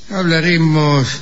hablaremos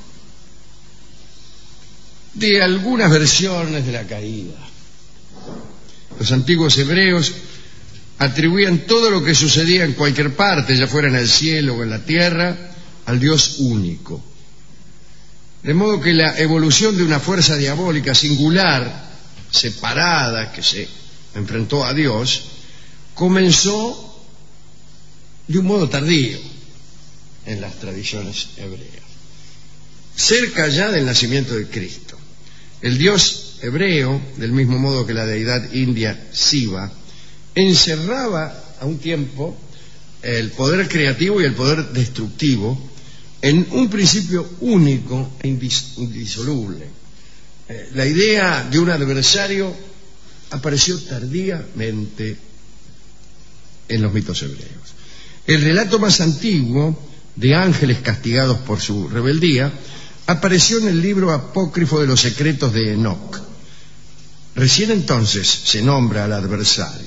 de algunas versiones de la caída. Los antiguos hebreos atribuían todo lo que sucedía en cualquier parte, ya fuera en el cielo o en la tierra, al Dios único. De modo que la evolución de una fuerza diabólica singular, separada, que se enfrentó a Dios, comenzó de un modo tardío en las tradiciones hebreas, cerca ya del nacimiento de Cristo. El Dios hebreo, del mismo modo que la deidad india Shiva, encerraba a un tiempo el poder creativo y el poder destructivo en un principio único e indisoluble. La idea de un adversario apareció tardíamente en los mitos hebreos. El relato más antiguo de ángeles castigados por su rebeldía apareció en el libro apócrifo de los secretos de Enoc. Recién entonces se nombra al adversario.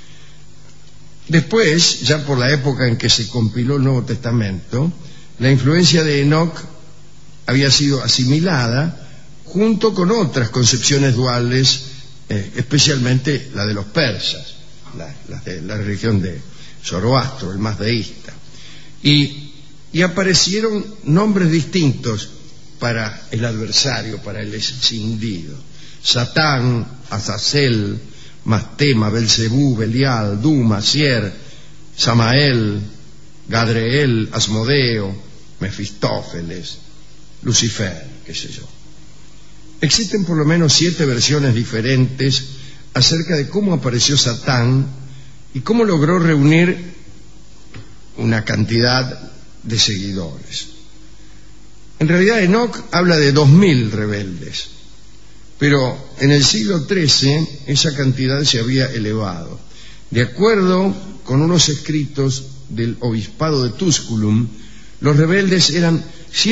Después, ya por la época en que se compiló el Nuevo Testamento, la influencia de Enoc había sido asimilada junto con otras concepciones duales, especialmente la de los persas, la religión de Zoroastro, el más deísta. Y aparecieron nombres distintos para el adversario, para el escindido: Satán, Azazel, Mastema, Belcebú, Belial, Duma, Sier, Samael, Gadreel, Asmodeo, Mefistófeles, Lucifer, qué sé yo. Existen por lo menos 7 versiones diferentes acerca de cómo apareció Satán y cómo logró reunir una cantidad de seguidores. En realidad Enoc habla de 2000 rebeldes, pero en el siglo XIII esa cantidad se había elevado. De acuerdo con unos escritos del obispado de Tusculum, los rebeldes eran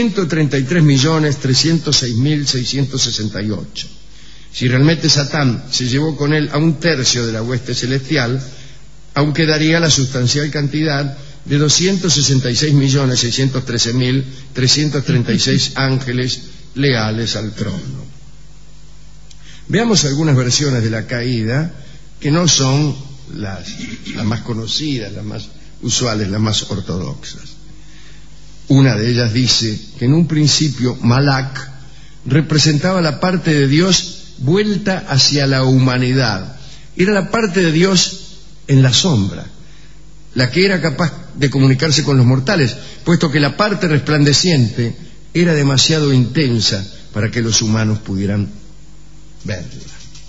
133.306.668. Si realmente Satán se llevó con él a 1/3 de la hueste celestial, aún quedaría la sustancial cantidad de 266.613.336 ángeles leales al trono. Veamos algunas versiones de la caída que no son las más conocidas, las más usuales, las más ortodoxas. Una de ellas dice que en un principio Malak representaba la parte de Dios vuelta hacia la humanidad. Era la parte de Dios en la sombra, la que era capaz de comunicarse con los mortales, puesto que la parte resplandeciente era demasiado intensa para que los humanos pudieran verla.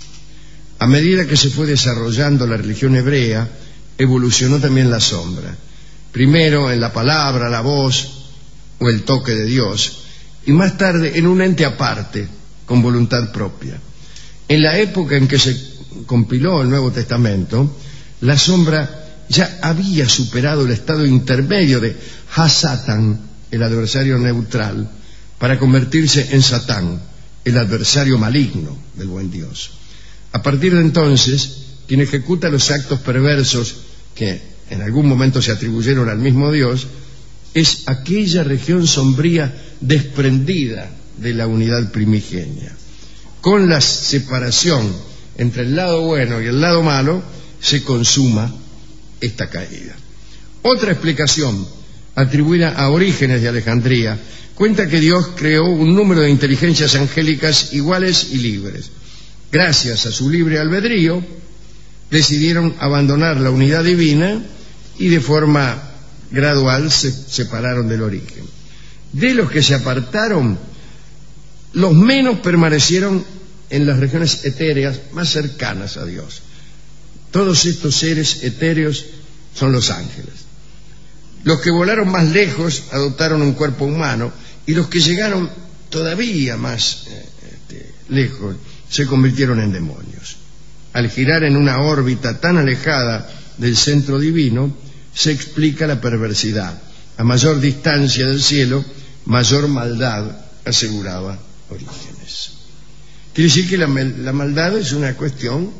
A medida que se fue desarrollando la religión hebrea, evolucionó también la sombra. Primero en la palabra, la voz o el toque de Dios, y más tarde en un ente aparte, con voluntad propia. En la época en que se compiló el Nuevo Testamento, la sombra ya había superado el estado intermedio de Ha-Satan, el adversario neutral, para convertirse en Satán, el adversario maligno del buen Dios. A partir de entonces, quien ejecuta los actos perversos que en algún momento se atribuyeron al mismo Dios es aquella región sombría desprendida de la unidad primigenia. Con la separación entre el lado bueno y el lado malo se consuma esta caída. Otra explicación, atribuida a Orígenes de Alejandría, cuenta que Dios creó un número de inteligencias angélicas iguales y libres. Gracias a su libre albedrío, decidieron abandonar la unidad divina y de forma gradual se separaron del origen. De los que se apartaron, los menos permanecieron en las regiones etéreas más cercanas a Dios. Todos estos seres etéreos son los ángeles. Los que volaron más lejos adoptaron un cuerpo humano, y los que llegaron todavía más lejos se convirtieron en demonios. Al girar en una órbita tan alejada del centro divino, se explica la perversidad. A mayor distancia del cielo, mayor maldad, aseguraba Orígenes. Quiere decir que la maldad es una cuestión,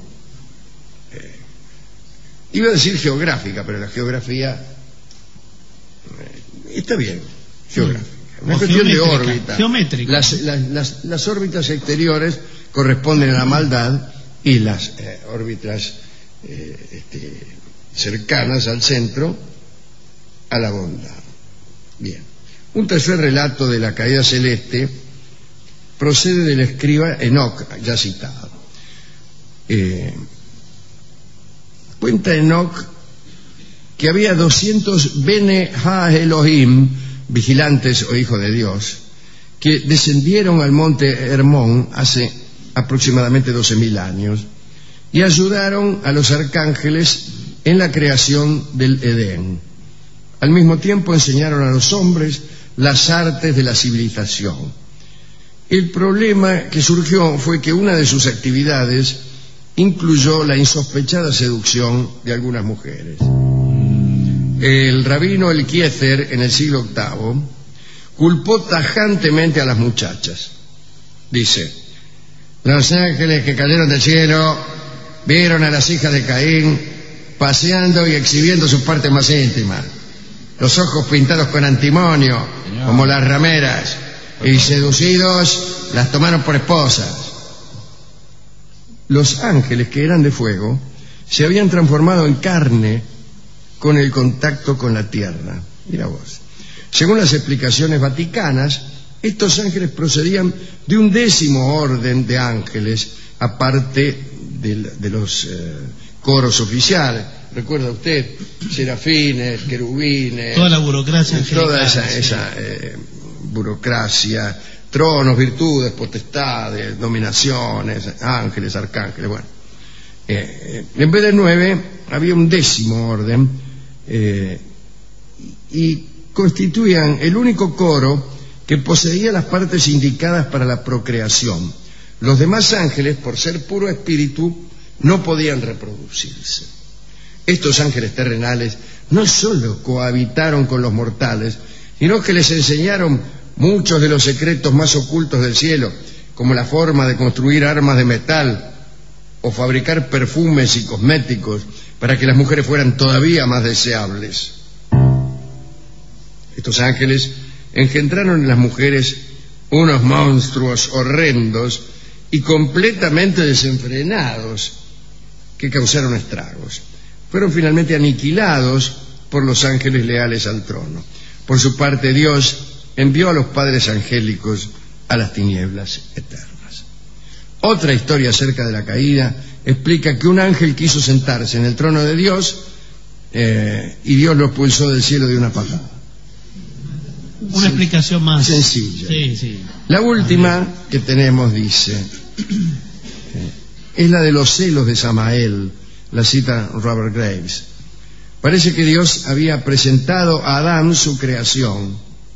iba a decir geográfica, pero la geografía está bien, geográfica. una cuestión de órbita. Geométrica. Las órbitas exteriores corresponden a la maldad y las órbitas cercanas al centro a la bondad. Bien. Un tercer relato de la caída celeste procede del escriba Enoc, ya citado. Cuenta Enoc que había 200 Bene Ha Elohim, vigilantes o hijos de Dios, que descendieron al monte Hermón hace aproximadamente 12.000 años y ayudaron a los arcángeles en la creación del Edén. Al mismo tiempo enseñaron a los hombres las artes de la civilización. El problema que surgió fue que una de sus actividades incluyó la insospechada seducción de algunas mujeres. El rabino Eliezer, en el siglo VIII, culpó tajantemente a las muchachas. Dice: los ángeles que cayeron del cielo vieron a las hijas de Caín paseando y exhibiendo sus partes más íntimas, los ojos pintados con antimonio, como las rameras, y seducidos las tomaron por esposas. Los ángeles, que eran de fuego, se habían transformado en carne con el contacto con la tierra. Mira vos. Según las explicaciones vaticanas, estos ángeles procedían de un 10º orden de ángeles, aparte de los coros oficiales. ¿Recuerda usted? Serafines, querubines... Toda la burocracia angelical. Toda esa burocracia, tronos, virtudes, potestades, dominaciones, ángeles, arcángeles, bueno. En vez de 9, había un 10º orden, y constituían el único coro que poseía las partes indicadas para la procreación. Los demás ángeles, por ser puro espíritu, no podían reproducirse. Estos ángeles terrenales no solo cohabitaron con los mortales, sino que les enseñaron muchos de los secretos más ocultos del cielo, como la forma de construir armas de metal o fabricar perfumes y cosméticos para que las mujeres fueran todavía más deseables. Estos ángeles engendraron en las mujeres unos monstruos horrendos y completamente desenfrenados que causaron estragos. Fueron finalmente aniquilados por los ángeles leales al trono. Por su parte, Dios envió a los padres angélicos a las tinieblas eternas. Otra historia acerca de la caída explica que un ángel quiso sentarse en el trono de Dios y Dios lo expulsó del cielo de una patada. Una explicación más sencilla. Sí. La última que tenemos dice, es la de los celos de Samael, la cita Robert Graves. Parece que Dios había presentado a Adán su creación.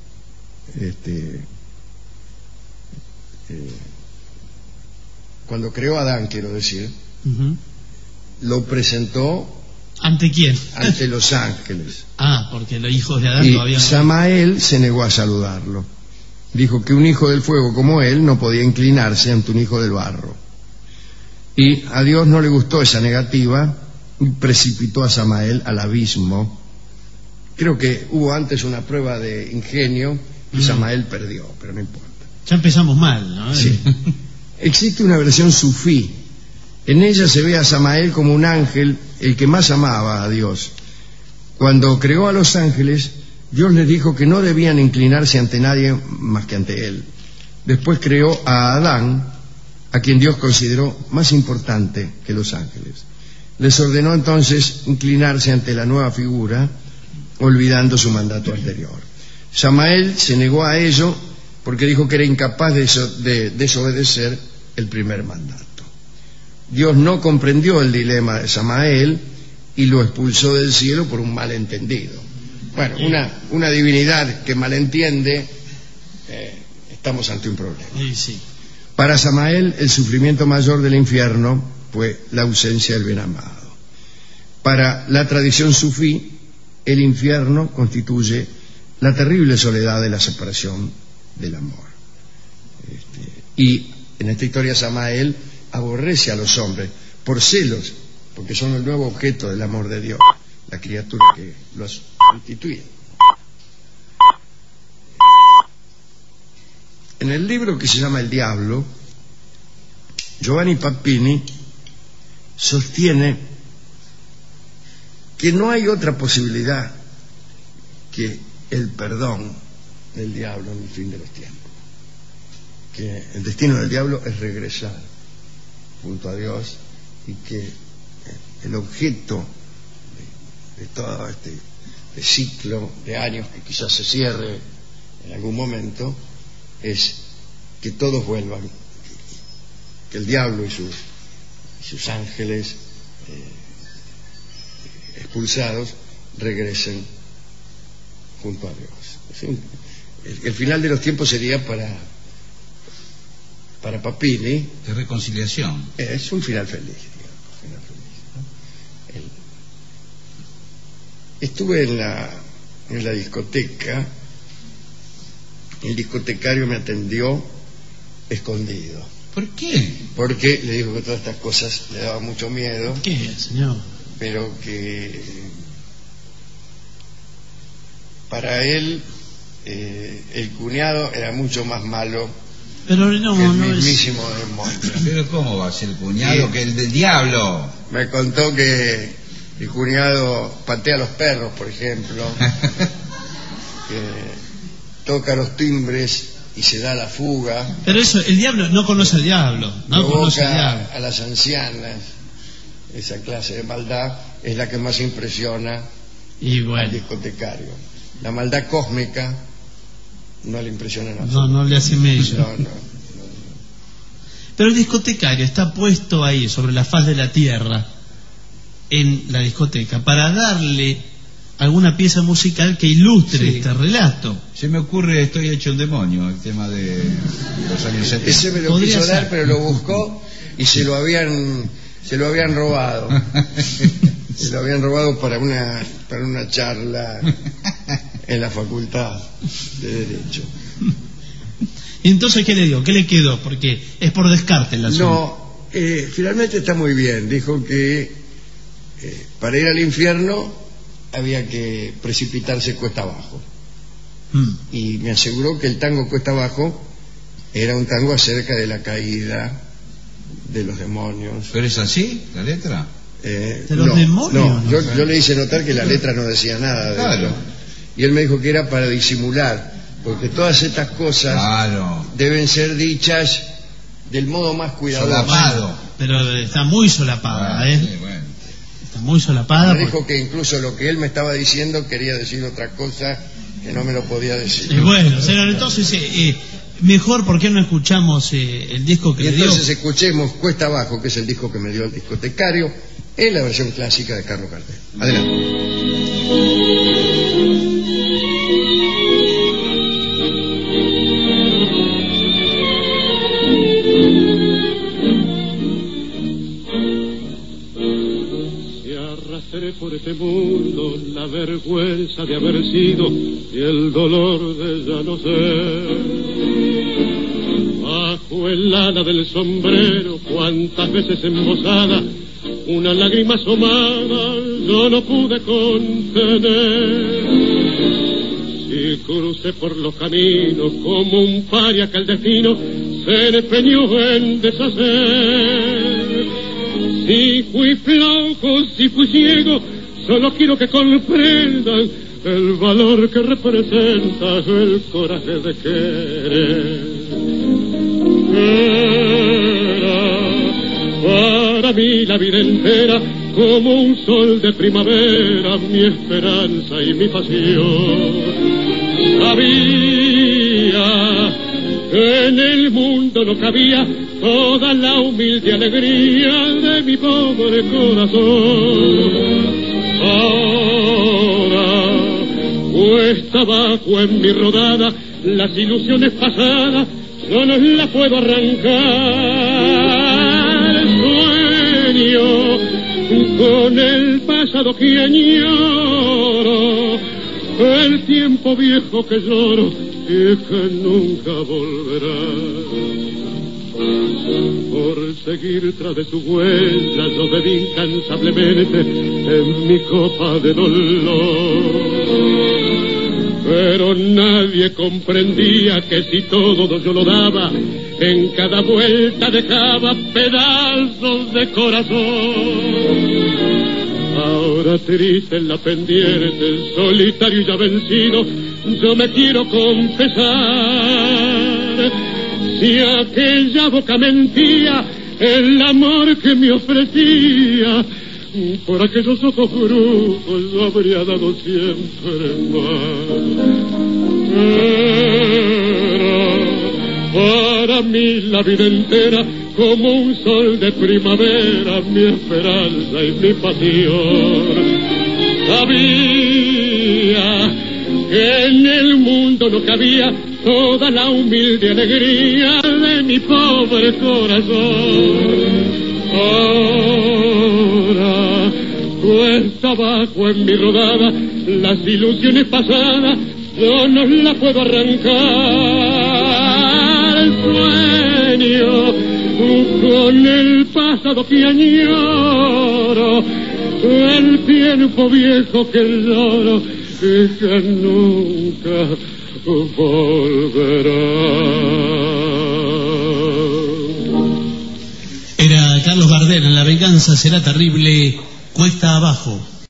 Cuando creó a Adán, quiero decir, lo presentó. ¿Ante quién? Ante los ángeles. Porque los hijos de Adán todavía no. Samael se negó a saludarlo. Dijo que un hijo del fuego como él no podía inclinarse ante un hijo del barro. Y a Dios no le gustó esa negativa y precipitó a Samael al abismo. Creo que hubo antes una prueba de ingenio y Samael perdió, pero no importa. Ya empezamos mal, ¿no? Sí. Existe una versión sufí. En ella se ve a Samael como un ángel, el que más amaba a Dios. Cuando creó a los ángeles, Dios les dijo que no debían inclinarse ante nadie más que ante él. Después creó a Adán, a quien Dios consideró más importante que los ángeles. Les ordenó entonces inclinarse ante la nueva figura, olvidando su mandato anterior. Samael se negó a ello porque dijo que era incapaz de desobedecer el primer mandato. Dios no comprendió el dilema de Samael y lo expulsó del cielo por un malentendido. Bueno, una divinidad que malentiende, estamos ante un problema. Sí. Para Samael, el sufrimiento mayor del infierno fue la ausencia del bien amado. Para la tradición sufí, el infierno constituye la terrible soledad de la separación del amor. Y en esta historia Samael aborrece a los hombres por celos, porque son el nuevo objeto del amor de Dios, la criatura que los sustituye. En el libro que se llama El Diablo, Giovanni Papini sostiene que no hay otra posibilidad que el perdón del diablo en el fin de los tiempos, que el destino del diablo es regresar junto a Dios y que el objeto de todo este ciclo de años que quizás se cierre en algún momento es que todos vuelvan, que el diablo y sus ángeles expulsados regresen junto a Dios. ¿Sí? El final de los tiempos sería para Papini de reconciliación. Es un final feliz, digamos, final feliz, ¿no? Estuve en la discoteca. El discotecario me atendió escondido. ¿Por qué? Porque le dijo que todas estas cosas le daban mucho miedo. ¿Qué, señor? Pero que para él el cuñado era mucho más malo pero no, que el no mismísimo demonio. Pero ¿cómo va a ser el cuñado que el del diablo? Me contó que el cuñado patea a los perros, por ejemplo, que toca los timbres y se da la fuga. Pero eso, el diablo no conoce al diablo, no conoce al diablo. A las ancianas. Esa clase de maldad es la que más impresiona Y al bueno, discotecario. La maldad cósmica no le impresiona nada. no le hace medio. No. Pero el discotecario está puesto ahí sobre la faz de la tierra en la discoteca para darle alguna pieza musical que ilustre este relato. Se me ocurre Estoy hecho un demonio, el tema de los años 70. Ese me lo quiso dar, pero lo buscó y se lo habían robado. Se lo habían robado para una charla en la facultad de Derecho. ¿Y entonces qué le dio? ¿Qué le quedó? Porque es por descarte el asunto. No, finalmente está muy bien. Dijo que para ir al infierno había que precipitarse cuesta abajo. Y me aseguró que el tango cuesta abajo era un tango acerca de la caída de los demonios. ¿Pero es así la letra? ¿De los demonios? No, yo le hice notar que la letra no decía nada de Claro. eso. Y él me dijo que era para disimular, porque todas estas cosas deben ser dichas del modo más cuidadoso. Solapado. Pero está muy solapada, ¿eh? Sí, bueno. Está muy solapada. Me dijo que incluso lo que él me estaba diciendo quería decir otra cosa que no me lo podía decir. Y bueno, señor, entonces mejor, ¿por qué no escuchamos el disco que Y le dio? entonces escuchemos Cuesta Abajo, que es el disco que me dio el discotecario, en la versión clásica de Carlos Gardel. Adelante. Por este mundo la vergüenza de haber sido y el dolor de ya no ser. Bajo el ala del sombrero, cuántas veces embosada, una lágrima asomada yo no pude contener. Si crucé por los caminos como un paria que el destino se empeñó en deshacer. Si fui flojo, si fui ciego, solo quiero que comprendan el valor que representa el coraje de querer. Era para mí la vida entera como un sol de primavera, mi esperanza y mi pasión. Sabía que en el mundo no cabía toda la humilde alegría de mi pobre corazón. Ahora cuesta abajo en mi rodada, las ilusiones pasadas yo no las puedo arrancar. Sueño con el pasado que añoro, el tiempo viejo que lloro y que nunca volverá. Por seguir tras de su huella yo bebí incansablemente en mi copa de dolor. pero nadie comprendía que si todo yo lo daba, en cada vuelta dejaba pedazos de corazón. Ahora triste en la pendiente, solitario y ya vencido, yo me quiero confesar. Si aquella boca mentía el amor que me ofrecía, por aquellos ojos brujos yo habría dado siempre más. Era para mí la vida entera como un sol de primavera, mi esperanza y mi pasión. Sabía que en el mundo no cabía toda la humilde alegría de mi pobre corazón. Ahora cuesta abajo en mi rodada, las ilusiones pasadas yo no las puedo arrancar. El sueño con el pasado que añoro, el tiempo viejo que lloro y que nunca volverá. Era Carlos Gardel en La venganza será terrible, cuesta abajo.